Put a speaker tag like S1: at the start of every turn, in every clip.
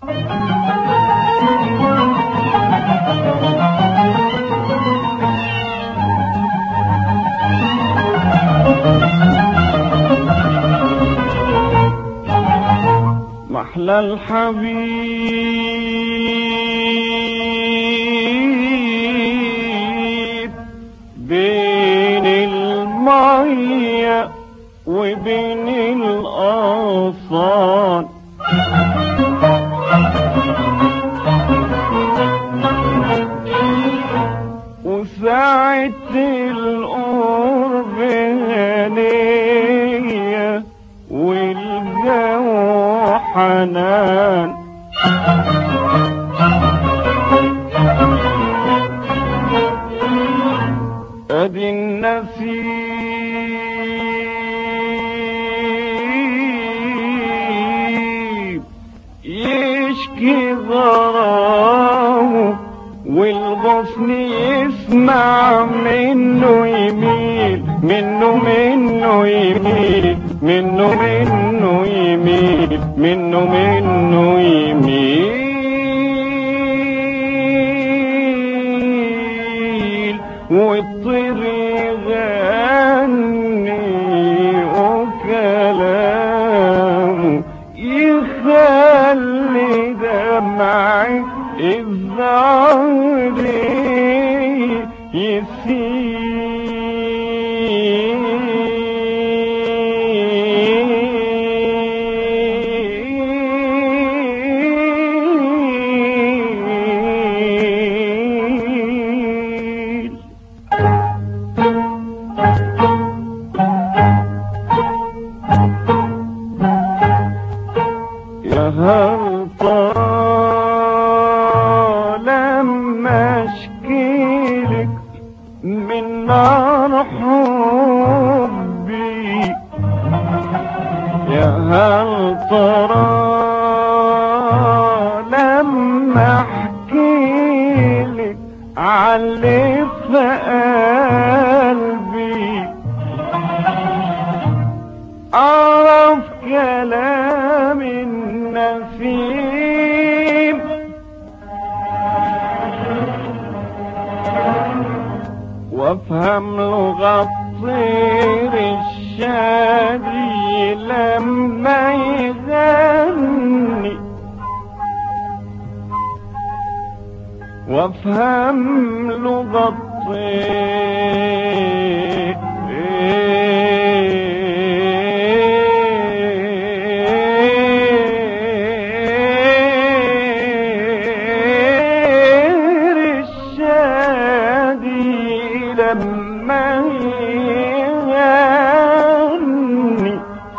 S1: محلى الحبيب بين المية وبين الأغصان، وساعة القرب هنية والجو حنان. ادي النسيم يشكي غرامه، والغصن يسمع منه يميل، منه يميل، منه يميل، منه يميل، والطير يغني وكلامه يخلي دمعي الزهر يسيل. يا هل ترى لما اشكيلك من نار حبي، يا هل ترى لما احكيلك عاللي في قلبي، اعرف كلام النسيم وافهم لغة الطير الشادي لما يغني، وافهم لغة الطير لما يغني.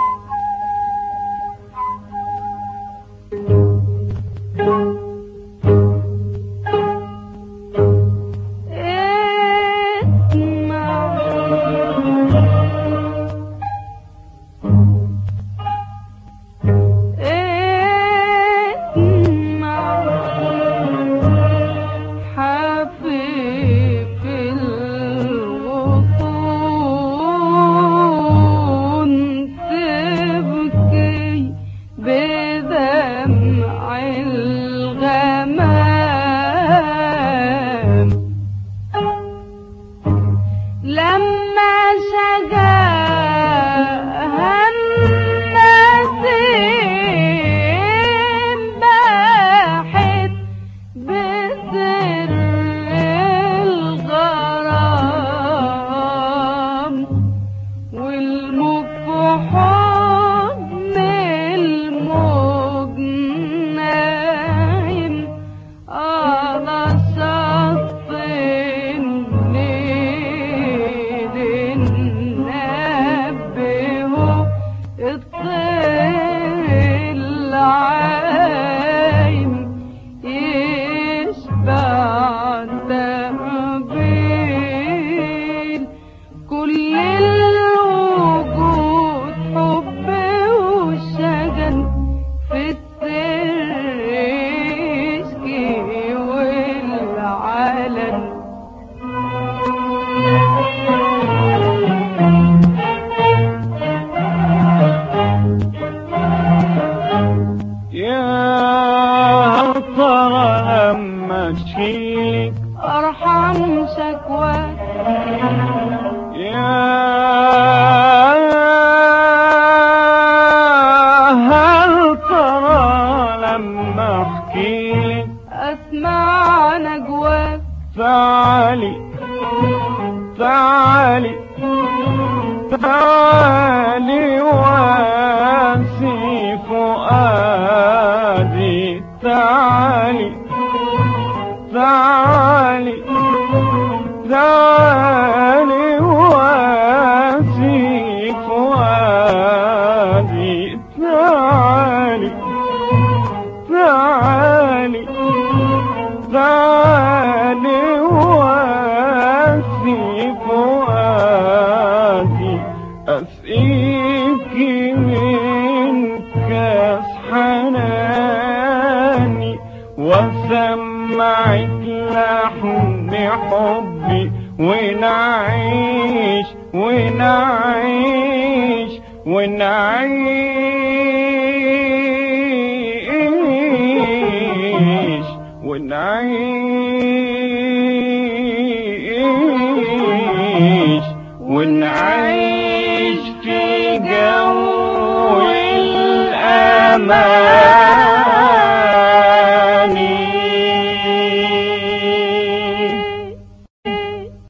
S1: لما شجاها النسيم باحت بسر الغرام، والموج في حضن الموج نام.
S2: واشيلك
S1: أرحم شكواك.
S2: يا هل ترى لما احكيلك
S1: أسمع نجواك.
S2: تعالي تعالي تعالي واسي فؤادي تعالي تعالي تعالي واسي فؤادي تعالي تعالي تعالي واسي فؤادي أسقيك من كاس حناني وسمعك لحن حبي ونعيش ونعيش ونعيش ونعيش ونعيش في جو الأمان.